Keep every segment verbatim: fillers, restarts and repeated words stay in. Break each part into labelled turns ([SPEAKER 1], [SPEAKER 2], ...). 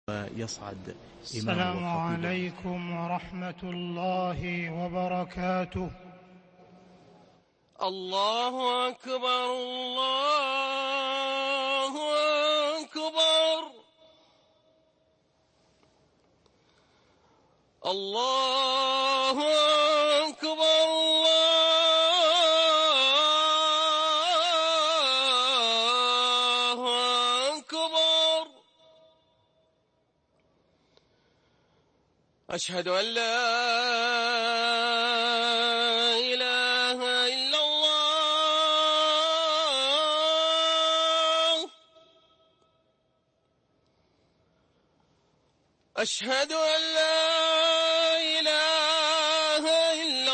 [SPEAKER 1] يصعد.
[SPEAKER 2] السلام عليكم ورحمة الله وبركاته.
[SPEAKER 3] الله أكبر الله أكبر الله أكبر الله أكبر. أشهد أن لا إله إلا الله. أشهد أن لا إله إلا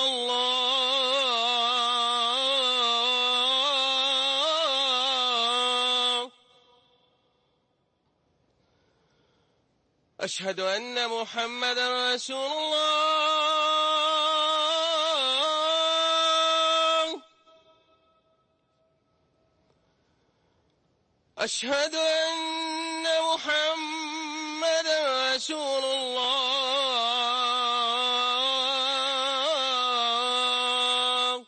[SPEAKER 3] الله. أشهد أن محمدا رسول الله. أشهد أن محمدا رسول الله.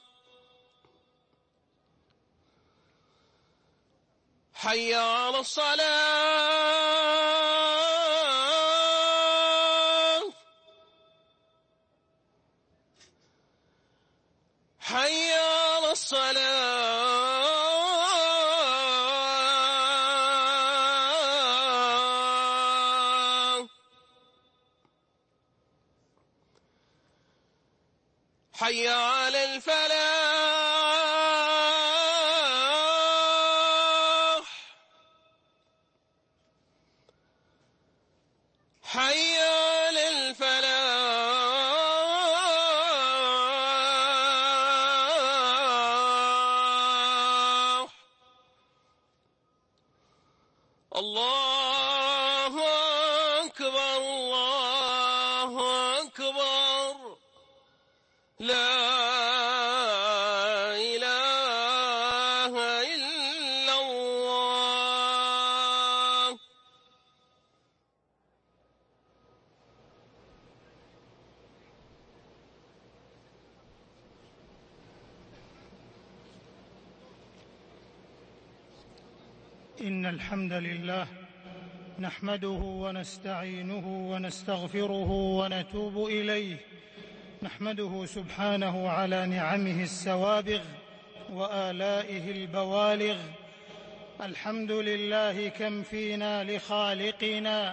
[SPEAKER 3] حي على الصلاة. حي على الصلاة. حي على الفلاح. حي على الفلاح. الله أكبر الله أكبر. لا إله إلا الله.
[SPEAKER 2] إن الحمد لله نحمده ونستعينه ونستغفره ونتوب إليه. نحمده سبحانه على نعمه السوابغ وآلائه البوالغ. الحمد لله كم فينا لخالقنا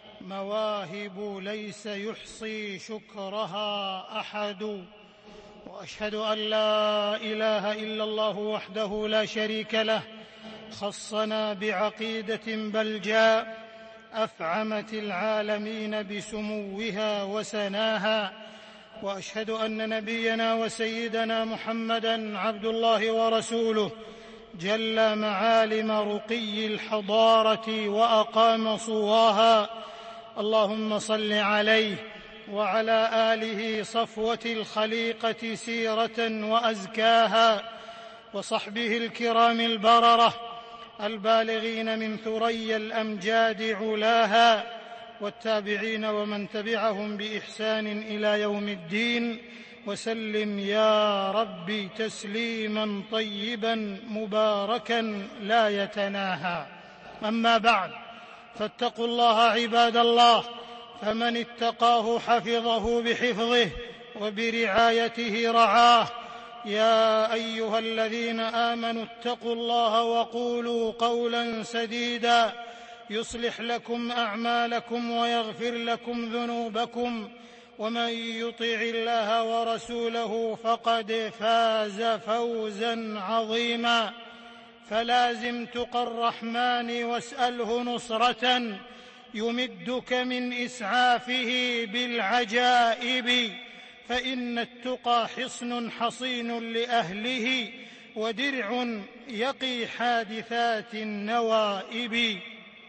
[SPEAKER 2] مواهب ليس يحصي شكرها أحد. وأشهد أن لا إله إلا الله وحده لا شريك له خصنا بعقيدة بلجاء أفعمت العالمين بسموها وسناها. وأشهد أن نبينا وسيدنا محمدًا عبد الله ورسوله جل معالم رقي الحضارة وأقام صواها. اللهم صل عليه وعلى آله صفوة الخليقة سيرة وأزكاها، وصحبه الكرام البررة البالغين من ثريا الأمجاد علاها، والتابعين ومن تبعهم بإحسان إلى يوم الدين. وسلم يا رب تسليما طيبا مباركا لا يتناهى. أما بعد، فاتقوا الله عباد الله، فمن اتقاه حفظه بحفظه وبرعايته رعاه. يا أيها الذين آمنوا اتقوا الله وقولوا قولا سديدا يصلح لكم أعمالكم ويغفر لكم ذنوبكم، ومن يطع الله ورسوله فقد فاز فوزا عظيما. فلازم تقى الرحمن واسأله نصرة يمدك من إسعافه بالعجائب، فإن التقى حصن حصين لأهله ودرع يقي حادثات النوائب.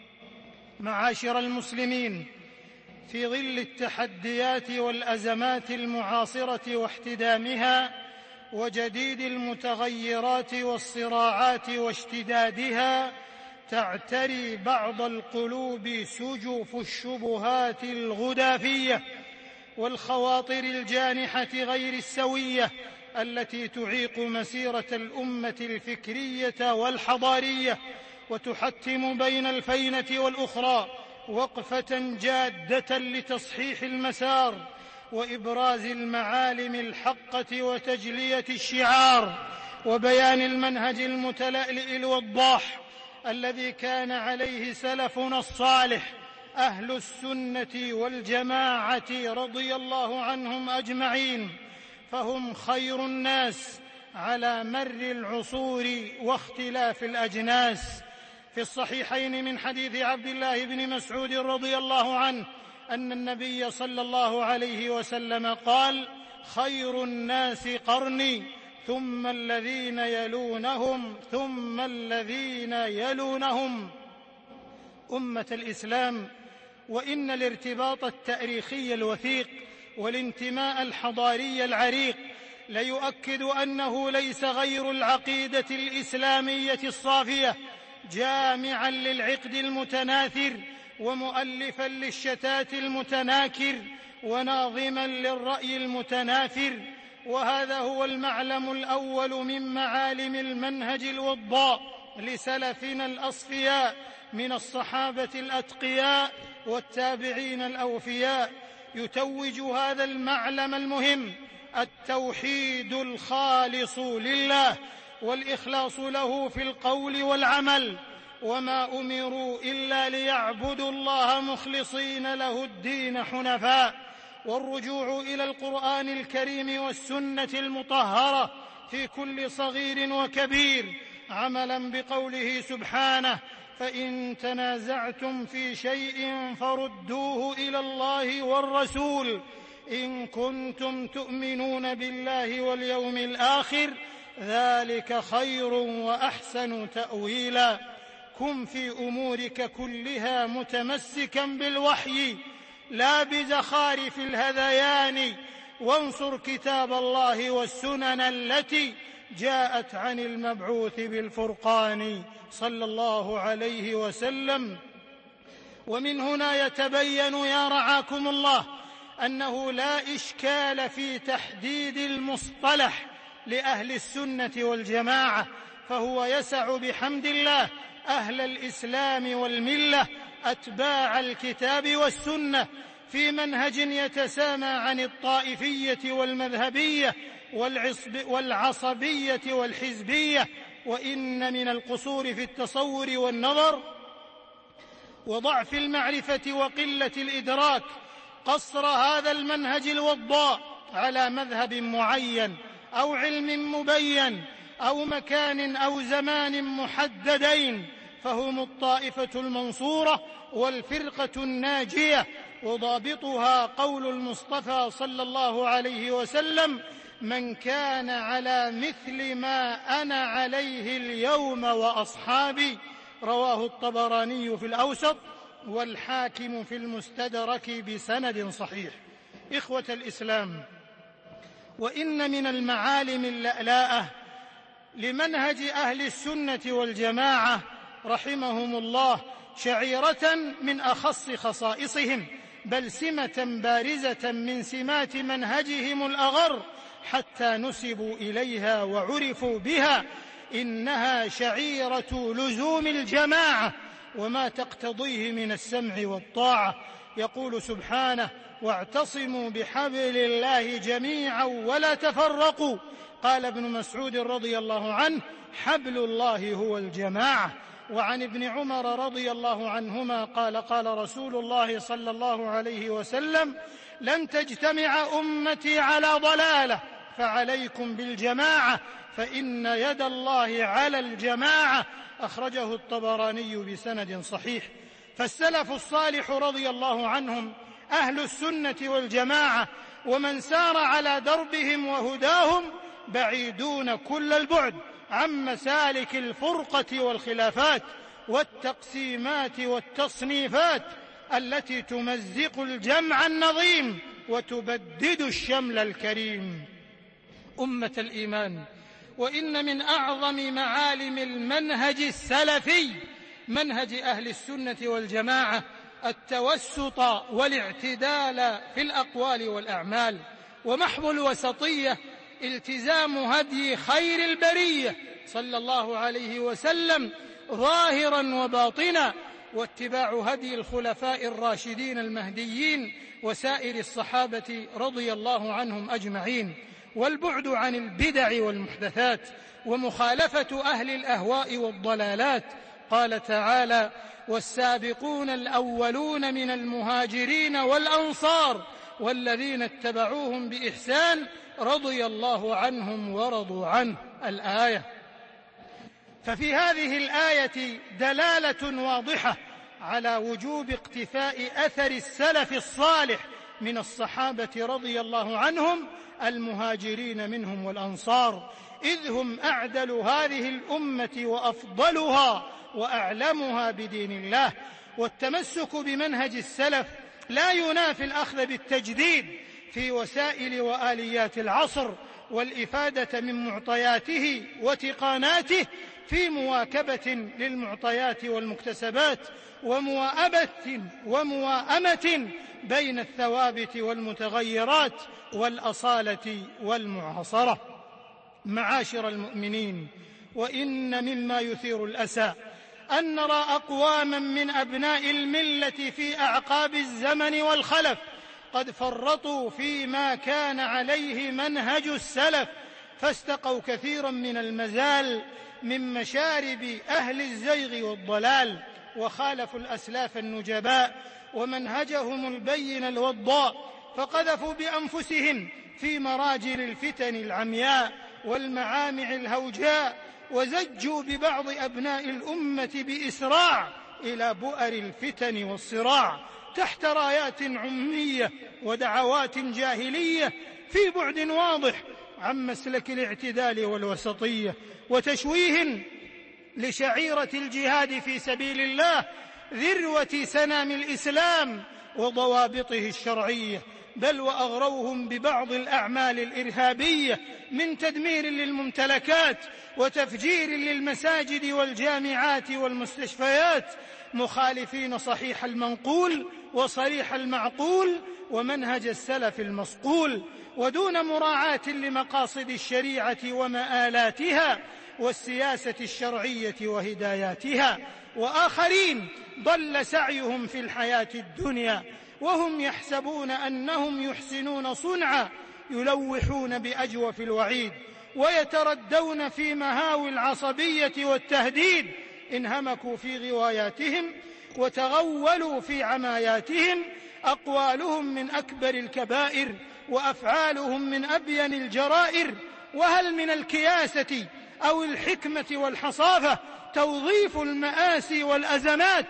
[SPEAKER 2] معاشر المسلمين، في ظل التحديات والأزمات المعاصرة واحتدامها وجديد المتغيرات والصراعات واشتدادها، تعتري بعض القلوب سجف الشبهات الغدافية والخواطر الجانحة غير السوية التي تعيق مسيرة الأمة الفكرية والحضارية، وتحتم بين الفينة والأخرى وقفة جادة لتصحيح المسار وإبراز المعالم الحقة وتجلية الشعار وبيان المنهج المتلألئ الوضاح الذي كان عليه سلفنا الصالح أهل السنة والجماعة رضي الله عنهم أجمعين، فهم خير الناس على مر العصور واختلاف الأجناس. في الصحيحين من حديث عبد الله بن مسعود رضي الله عنه أن النبي صلى الله عليه وسلم قال: خير الناس قرني ثم الذين يلونهم ثم الذين يلونهم. أمة الإسلام، وإن الارتباط التاريخي الوثيق والانتماء الحضاري العريق ليؤكد أنه ليس غير العقيدة الإسلامية الصافية جامعا للعقد المتناثر ومؤلفا للشتات المتناكر وناظما للرأي المتنافر، وهذا هو المعلم الأول من معالم المنهج الوضاء لسلفنا الأصفياء من الصحابة الأتقياء والتابعين الأوفياء. يتوج هذا المعلم المهم التوحيد الخالص لله والإخلاص له في القول والعمل، وما أمروا إلا ليعبدوا الله مخلصين له الدين حنفاء، والرجوع إلى القرآن الكريم والسنة المطهرة في كل صغير وكبير، عملا بقوله سبحانه: فإن تنازعتم في شيء فردوه إلى الله والرسول إن كنتم تؤمنون بالله واليوم الآخر ذلك خير وأحسن تأويلا. كن في أمورك كلها متمسكا بالوحي لا بزخارف الهذيان، وانصر كتاب الله والسنن التي جاءت عن المبعوث بالفرقان صلى الله عليه وسلم. ومن هنا يتبين يا رعاكم الله أنه لا إشكال في تحديد المصطلح لأهل السنة والجماعة، فهو يسع بحمد الله أهل الإسلام والملة أتباع الكتاب والسنة في منهج يتسامى عن الطائفية والمذهبية والعصبية والحزبية. وإن من القصور في التصور والنظر وضعف المعرفة وقلة الإدراك قصر هذا المنهج الوضاء على مذهب معين أو علم مبين أو مكان أو زمان محددين، فهم الطائفة المنصورة والفرقة الناجية، وضابطها قول المصطفى صلى الله عليه وسلم: من كان على مثل ما أنا عليه اليوم وأصحابي، رواه الطبراني في الأوسط والحاكم في المستدرك بسند صحيح. إخوة الإسلام، وإن من المعالم اللألاءة لمنهج أهل السنة والجماعة رحمهم الله شعيرة من أخص خصائصهم، بل سمة بارزة من سمات منهجهم الأغر حتى نسبوا إليها وعرفوا بها، إنها شعيرة لزوم الجماعة وما تقتضيه من السمع والطاعة. يقول سبحانه: واعتصموا بحبل الله جميعا ولا تفرقوا. قال ابن مسعود رضي الله عنه: حبل الله هو الجماعة. وعن ابن عمر رضي الله عنهما قال: قال رسول الله صلى الله عليه وسلم: لن تجتمع أمتي على ضلالة فعليكم بالجماعة فإن يد الله على الجماعة. أخرجه الطبراني بسند صحيح. فالسلف الصالح رضي الله عنهم أهل السنة والجماعة ومن سار على دربهم وهداهم بعيدون كل البعد عن مسالك الفرقة والخلافات والتقسيمات والتصنيفات التي تمزق الجمع النظيم وتبدد الشمل الكريم. أمة الإيمان، وإن من أعظم معالم المنهج السلفي منهج أهل السنة والجماعة التوسط والاعتدال في الأقوال والأعمال، ومحض الوسطية التزام هدي خير البرية صلى الله عليه وسلم ظاهرا وباطنا، واتباع هدي الخلفاء الراشدين المهديين وسائر الصحابة رضي الله عنهم أجمعين، والبعد عن البدع والمحدثات ومخالفة أهل الأهواء والضلالات. قال تعالى: والسابقون الأولون من المهاجرين والأنصار والذين اتبعوهم بإحسان رضي الله عنهم ورضوا عنه. الآية. ففي هذه الآية دلالة واضحة على وجوب اقتفاء أثر السلف الصالح من الصحابة رضي الله عنهم المهاجرين منهم والأنصار، إذ هم أعدل هذه الأمة وأفضلها وأعلمها بدين الله. والتمسك بمنهج السلف لا ينافي الأخذ بالتجديد في وسائل وآليات العصر والإفادة من معطياته وتقاناته في مواكبة للمعطيات والمكتسبات ومواءبة ومواءمة بين الثوابت والمتغيرات والأصالة والمعاصرة. معاشر المؤمنين، وإن مما يثير الأسى أن نرى أقواما من أبناء الملة في أعقاب الزمن والخلف قد فرطوا فيما كان عليه منهج السلف، فاستقوا كثيرا من المزال من مشارب أهل الزيغ والضلال، وخالفوا الأسلاف النجباء ومنهجهم البين الوضاء، فقذفوا بأنفسهم في مراجل الفتن العمياء والمعامع الهوجاء، وزجوا ببعض أبناء الأمة بإسراع إلى بؤر الفتن والصراع تحت رايات عمية ودعوات جاهلية في بعد واضح عن مسلك الاعتدال والوسطية، وتشويه لشعيرة الجهاد في سبيل الله ذروة سنام الإسلام وضوابطه الشرعية، بل وأغروهم ببعض الأعمال الإرهابية من تدمير للممتلكات وتفجير للمساجد والجامعات والمستشفيات، مخالفين صحيح المنقول وصريح المعقول ومنهج السلف المصقول، ودون مراعاة لمقاصد الشريعة ومآلاتها والسياسة الشرعية وهداياتها. وآخرين ضل سعيهم في الحياة الدنيا وهم يحسبون أنهم يحسنون صنعا، يلوحون بأجوف الوعيد ويتردون في مهاوي العصبية والتهديد، انهمكوا في غواياتهم وتغولوا في عماياتهم، أقوالهم من أكبر الكبائر وأفعالهم من أبين الجرائر، وهل من الكياسة أو الحكمة والحصافة توظيف المآسي والأزمات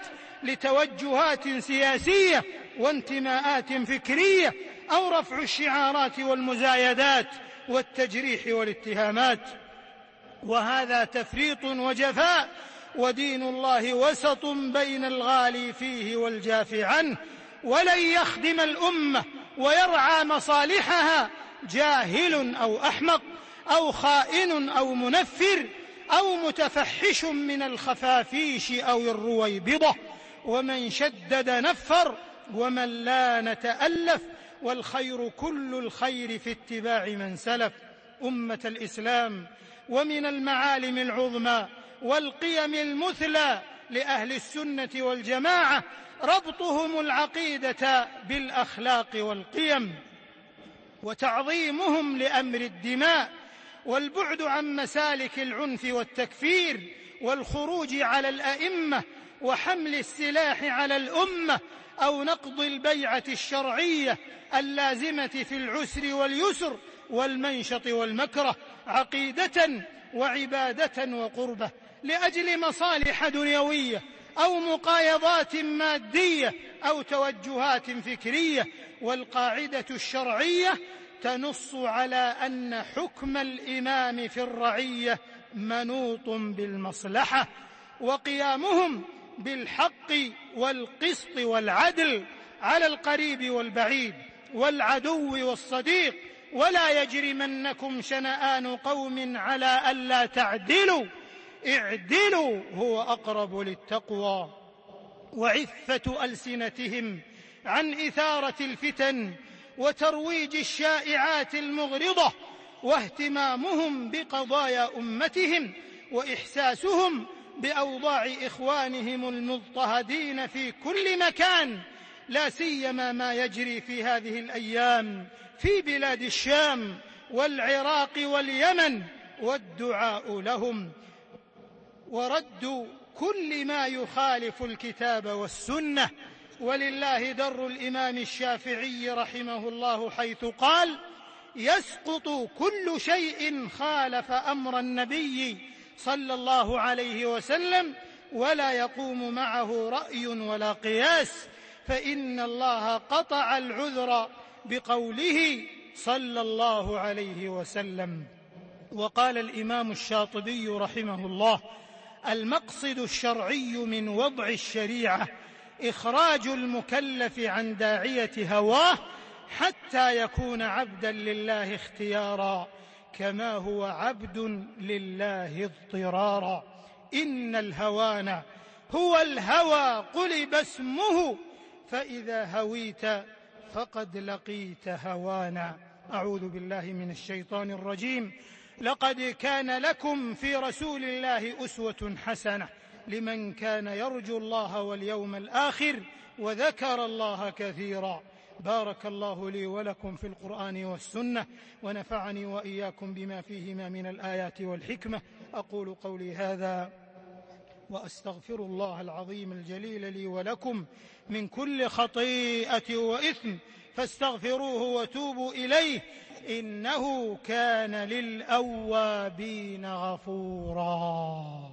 [SPEAKER 2] لتوجهات سياسية وانتماءات فكرية، أو رفع الشعارات والمزايدات والتجريح والاتهامات؟ وهذا تفريط وجفاء، ودين الله وسط بين الغالي فيه والجاف عنه، ولن يخدم الأمة ويرعى مصالحها جاهل أو أحمق أو خائن أو منفر أو متفحش من الخفافيش أو الرويبضة، ومن شدد نفر ومن لان تألف، والخير كل الخير في اتباع من سلف. أمة الإسلام، ومن المعالم العظمى والقيم المثلى لأهل السنة والجماعة ربطهم العقيدة بالأخلاق والقيم، وتعظيمهم لأمر الدماء، والبعد عن مسالك العنف والتكفير، والخروج على الأئمة، وحمل السلاح على الأمة، أو نقض البيعة الشرعية اللازمة في العسر واليسر والمنشط والمكره، عقيدة وعبادة وقربة، لأجل مصالح دنيوية أو مقايضات مادية أو توجهات فكرية. والقاعدة الشرعية تنص على أن حكم الإمام في الرعية منوط بالمصلحة، وقيامهم بالحق والقسط والعدل على القريب والبعيد والعدو والصديق. ولا يجرمنكم شنآن قوم على ألا تعدلوا اعدلوا هو أقرب للتقوى. وعفة ألسنتهم عن إثارة الفتن وترويج الشائعات المغرضة، واهتمامهم بقضايا أمتهم، وإحساسهم بأوضاع إخوانهم المضطهدين في كل مكان، لا سيما ما يجري في هذه الأيام في بلاد الشام والعراق واليمن، والدعاء لهم ورد كل ما يخالف الكتاب والسنة. ولله در الإمام الشافعي رحمه الله حيث قال: يسقط كل شيء خالف أمر النبي صلى الله عليه وسلم ولا يقوم معه رأي ولا قياس، فإن الله قطع العذر بقوله صلى الله عليه وسلم. وقال الإمام الشاطبي رحمه الله: المقصد الشرعي من وضع الشريعة إخراج المكلف عن داعية هواه حتى يكون عبدا لله اختيارا، كما هو عبد لله اضطرارا. إن الهوان هو الهوى قلب اسمه، فإذا هويت فقد لقيت هوانا. أعوذ بالله من الشيطان الرجيم. لقد كان لكم في رسول الله أسوة حسنة لمن كان يرجو الله واليوم الآخر وذكر الله كثيرا. بارك الله لي ولكم في القرآن والسنة، ونفعني وإياكم بما فيهما من الآيات والحكمة. أقول قولي هذا وأستغفر الله العظيم الجليل لي ولكم من كل خطيئة وإثم، فاستغفروه وتوبوا إليه، إنه كان للأوابين غفورا.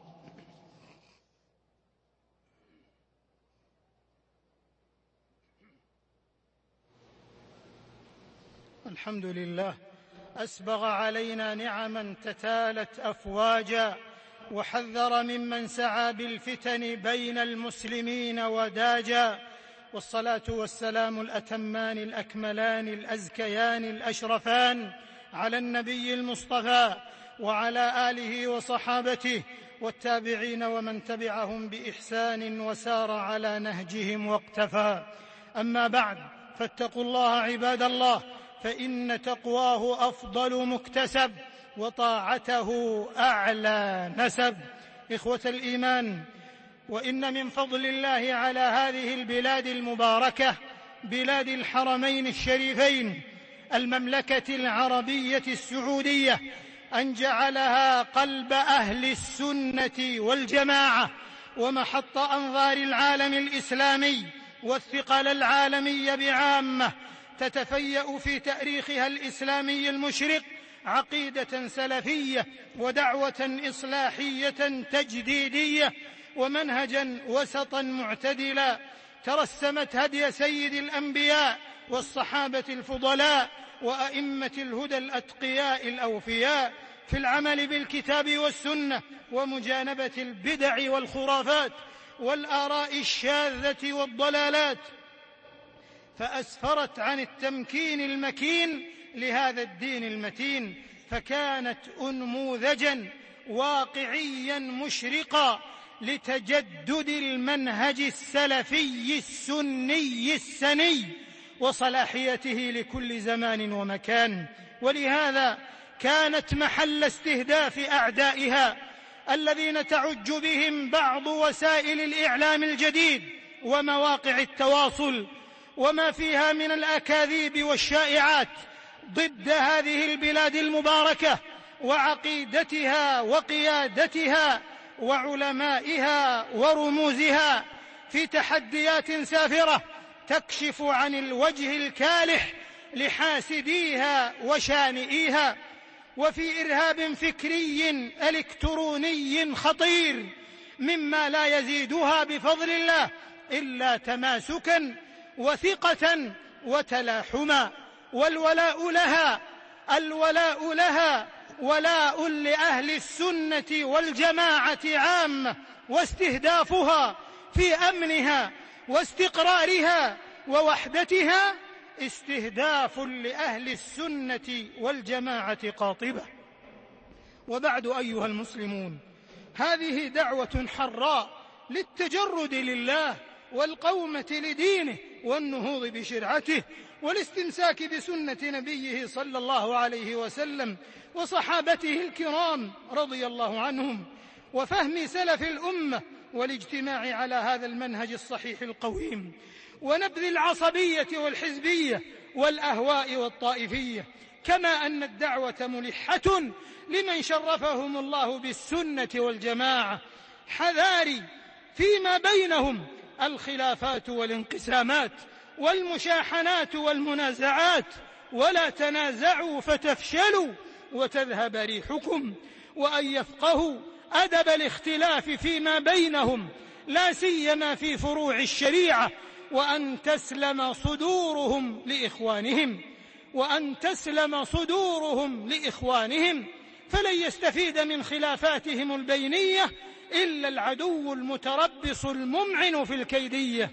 [SPEAKER 2] الحمد لله، أسبغ علينا نعما تتالت أفواجا، وحذر ممن سعى بالفتن بين المسلمين وداجا. والصلاة والسلام الأتمان الأكملان الأزكيان الأشرفان على النبي المصطفى وعلى آله وصحابته والتابعين ومن تبعهم بإحسان وسار على نهجهم واقتفى. أما بعد، فاتقوا الله عباد الله، فإن تقواه أفضل مكتسب وطاعته أعلى نسب. إخوة الإيمان، وإن من فضل الله على هذه البلاد المباركة، بلاد الحرمين الشريفين، المملكة العربية السعودية، أن جعلها قلب أهل السنة والجماعة ومحط أنظار العالم الإسلامي والثقل العالمي بعامة، تتفيأ في تاريخها الإسلامي المشرق عقيدة سلفية ودعوة إصلاحية تجديدية ومنهجا وسطا معتدلا، ترسمت هدي سيد الأنبياء والصحابة الفضلاء وأئمة الهدى الأتقياء الأوفياء في العمل بالكتاب والسنة ومجانبة البدع والخرافات والآراء الشاذة والضلالات، فأسفرت عن التمكين المكين لهذا الدين المتين، فكانت أنموذجا واقعيا مشرقا لتجدد المنهج السلفي السني السني وصلاحيته لكل زمان ومكان. ولهذا كانت محل استهداف أعدائها الذين تعج بهم بعض وسائل الإعلام الجديد ومواقع التواصل وما فيها من الأكاذيب والشائعات ضد هذه البلاد المباركة وعقيدتها وقيادتها وعلمائها ورموزها، في تحديات سافرة تكشف عن الوجه الكالح لحاسديها وشانئيها، وفي إرهاب فكري إلكتروني خطير مما لا يزيدها بفضل الله إلا تماسكا وثقة وتلاحما. والولاء لها الولاء لها ولاء لأهل السنة والجماعة عامة، واستهدافها في أمنها واستقرارها ووحدتها استهداف لأهل السنة والجماعة قاطبة. وبعد أيها المسلمون، هذه دعوة حراء للتجرد لله والقومة لدينه والنهوض بشرعته والاستمساك بسنة نبيه صلى الله عليه وسلم وصحابته الكرام رضي الله عنهم، وفهم سلف الأمة والاجتماع على هذا المنهج الصحيح القويم، ونبذ العصبية والحزبية والأهواء والطائفية. كما أن الدعوة ملحة لمن شرفهم الله بالسنة والجماعة. حذاري فيما بينهم الخلافات والانقسامات والمشاحنات والمنازعات، ولا تنازعوا فتفشلوا وتذهب ريحكم، وأن يفقهوا أدب الاختلاف فيما بينهم لا سيما في فروع الشريعة، وأن تسلم صدورهم لإخوانهم وأن تسلم صدورهم لإخوانهم فلن يستفيد من خلافاتهم البينية إلا العدو المتربص الممعن في الكيدية.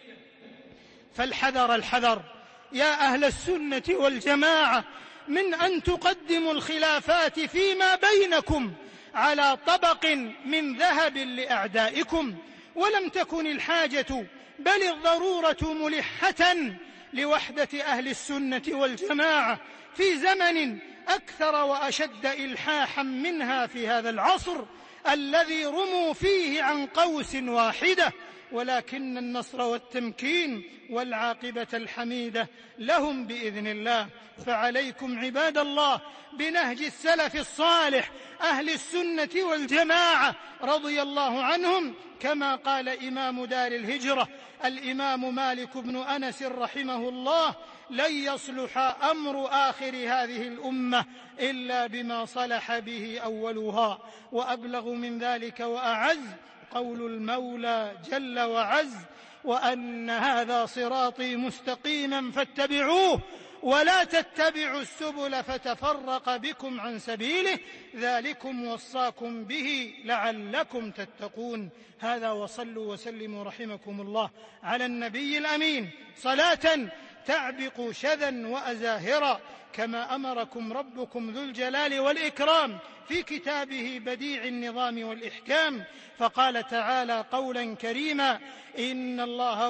[SPEAKER 2] فالحذر الحذر يا أهل السنة والجماعة من أن تقدموا الخلافات فيما بينكم على طبق من ذهب لأعدائكم. ولم تكن الحاجة بل الضرورة ملحة لوحدة أهل السنة والجماعة في زمن أكثر وأشد إلحاحا منها في هذا العصر الذي رموا فيه عن قوس واحدة، ولكن النصر والتمكين والعاقبة الحميدة لهم بإذن الله. فعليكم عباد الله بنهج السلف الصالح أهل السنة والجماعة رضي الله عنهم، كما قال إمام دار الهجرة الإمام مالك بن أنس رحمه الله: لن يصلح أمر آخر هذه الأمة إلا بما صلح به أولها. وأبلغ من ذلك وأعز قول المولى جل وعز: وأن هذا صراطي مستقيما فاتبعوه ولا تتبعوا السبل فتفرق بكم عن سبيله ذلكم وصاكم به لعلكم تتقون. هذا، وصلوا وسلموا رحمكم الله على النبي الأمين صلاة تعبق شذا وأزاهرا، كما أمركم ربكم ذو الجلال والإكرام في كتابه بديع النظام والإحكام، فقال تعالى قولا كريما: إن الله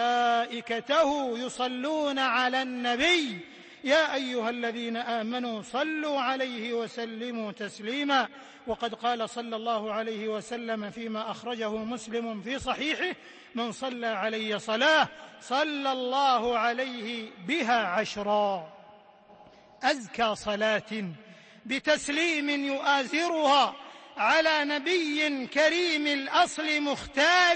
[SPEAKER 2] وملائكته يصلون على النبي يا أيها الذين آمنوا صلوا عليه وسلموا تسليما. وقد قال صلى الله عليه وسلم فيما أخرجه مسلم في صحيحه: من صلى علي صلاة صلى الله عليه بها عشرا. أزكى صلاة بتسليم يؤازرها على نبي كريم الأصل مختار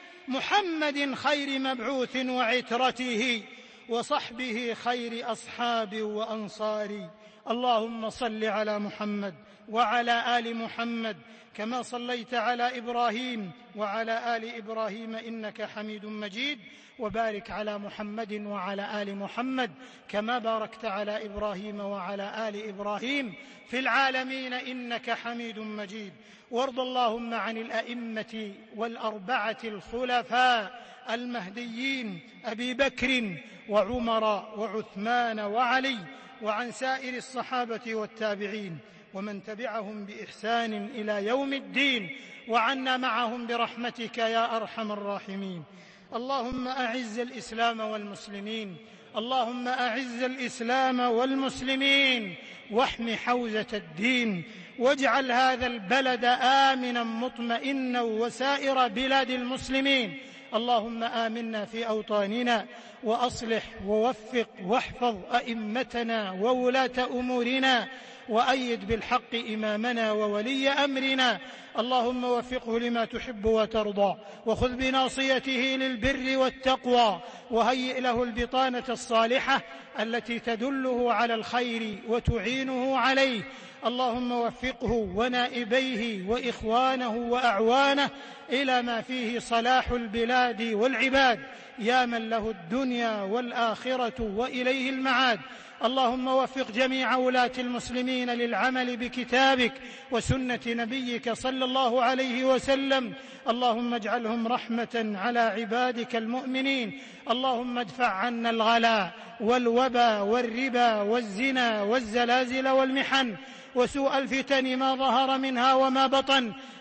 [SPEAKER 2] محمد خير مبعوث وعترته وصحبه خير أصحاب وأنصار. اللهم صل على محمد وعلى آل محمد كما صليت على إبراهيم وعلى آل إبراهيم إنك حميد مجيد، وبارك على محمد وعلى آل محمد كما باركت على إبراهيم وعلى آل إبراهيم في العالمين إنك حميد مجيد. وارض اللهم عن الأئمة والأربعة الخلفاء المهديين أبي بكر وعمر وعثمان وعلي، وعن سائر الصحابة والتابعين ومن تبعهم بإحسان إلى يوم الدين، وعنا معهم برحمتك يا أرحم الراحمين. اللهم أعز الإسلام والمسلمين اللهم أعز الإسلام والمسلمين واحم حوزة الدين، واجعل هذا البلد آمنا مطمئنا وسائر بلاد المسلمين. اللهم آمنا في أوطاننا وأصلح ووفق واحفظ أئمتنا وولاة أمورنا، وأيد بالحق إمامنا وولي أمرنا. اللهم وفقه لما تحب وترضى، وخذ بناصيته للبر والتقوى، وهيئ له البطانة الصالحة التي تدله على الخير وتعينه عليه. اللهم وفقه ونائبيه وإخوانه وأعوانه إلى ما فيه صلاح البلاد والعباد، يا من له الدنيا والآخرة وإليه المعاد. اللهم وفق جميع ولاة المسلمين للعمل بكتابك وسنة نبيك صلى الله عليه وسلم. اللهم اجعلهم رحمة على عبادك المؤمنين. اللهم ادفع عنا الغلاء والوبا والربا والزنا والزلازل والمحن وسوء الفتن ما ظهر منها وما بطن.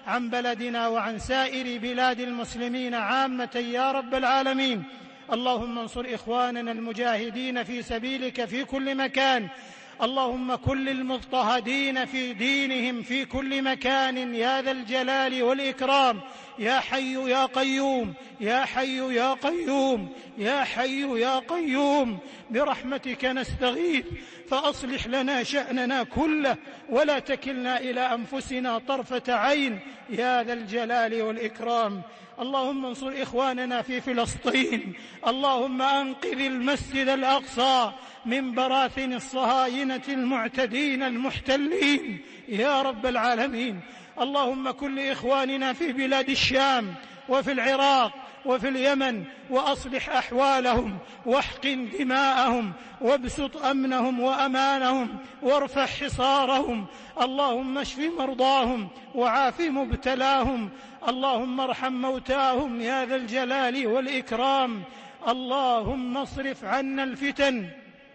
[SPEAKER 2] عن بلدنا وعن سائر بلاد المسلمين عامة يا رب العالمين. اللهم انصر إخواننا المجاهدين في سبيلك في كل مكان. اللهم كن للمضطهدين في دينهم في كل مكان يا ذا الجلال والإكرام. يا حي يا قيوم، يا حي يا قيوم، يا حي يا قيوم، برحمتك نستغيث فأصلح لنا شأننا كله ولا تكلنا إلى أنفسنا طرفة عين يا ذا الجلال والإكرام. اللهم انصر إخواننا في فلسطين. اللهم أنقذ المسجد الأقصى من براثن الصهاينة المعتدين المحتلين يا رب العالمين. اللهم كن لإخواننا في بلاد الشام وفي العراق وفي اليمن وأصلح أحوالهم واحقن دماءهم وابسط أمنهم وأمانهم وارفع حصارهم. اللهم اشف مرضاهم وعاف مبتلاهم. اللهم ارحم موتاهم يا ذا الجلال والإكرام. اللهم اصرف عنا الفتن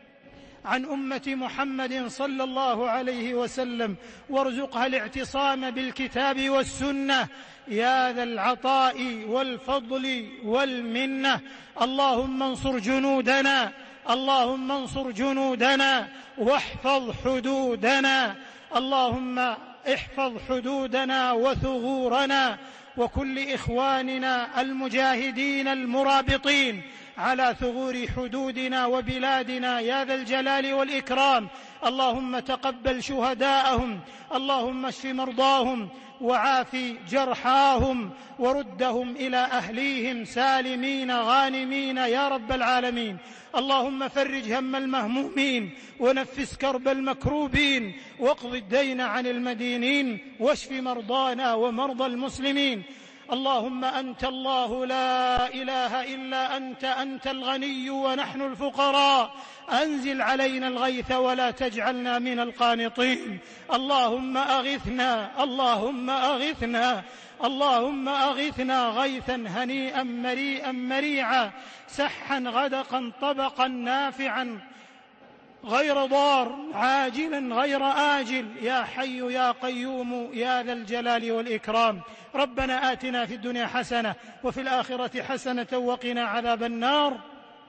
[SPEAKER 2] عن أمة محمد صلى الله عليه وسلم وارزقها الاعتصام بالكتاب والسنة يا ذا العطاء والفضل والمنة. اللهم انصر جنودنا، اللهم انصر جنودنا واحفظ حدودنا. اللهم احفظ حدودنا وثغورنا وكل إخواننا المجاهدين المرابطين على ثغور حدودنا وبلادنا يا ذا الجلال والإكرام. اللهم تقبل شهداءهم، اللهم اشف مرضاهم وعاف جرحاهم وردهم إلى أهليهم سالمين غانمين يا رب العالمين. اللهم فرج هم المهمومين ونفس كرب المكروبين واقض الدين عن المدينين واشف مرضانا ومرضى المسلمين. اللهم أنت الله لا إله إلا أنت، أنت الغني ونحن الفقراء. أنزل علينا الغيث ولا تجعلنا من القانطين. اللهم أغثنا، اللهم أغثنا، اللهم أغثنا غيثا هنيئا مريئا مريعا سحا غدقا طبقا نافعا غير ضار عاجلا غير آجل يا حي يا قيوم يا ذا الجلال والإكرام. ربنا آتنا في الدنيا حسنة وفي الآخرة حسنة وقنا عذاب النار.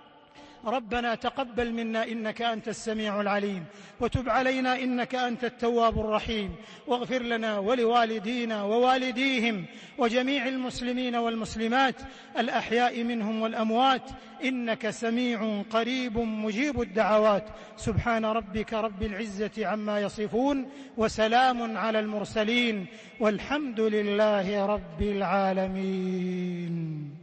[SPEAKER 2] ربنا تقبل منا إنك أنت السميع العليم وتب علينا إنك أنت التواب الرحيم. واغفر لنا ولوالدينا ووالديهم وجميع المسلمين والمسلمات الأحياء منهم والأموات إنك سميع قريب مجيب الدعوات. سبحان ربك رب العزة عما يصفون وسلام على المرسلين والحمد لله رب العالمين.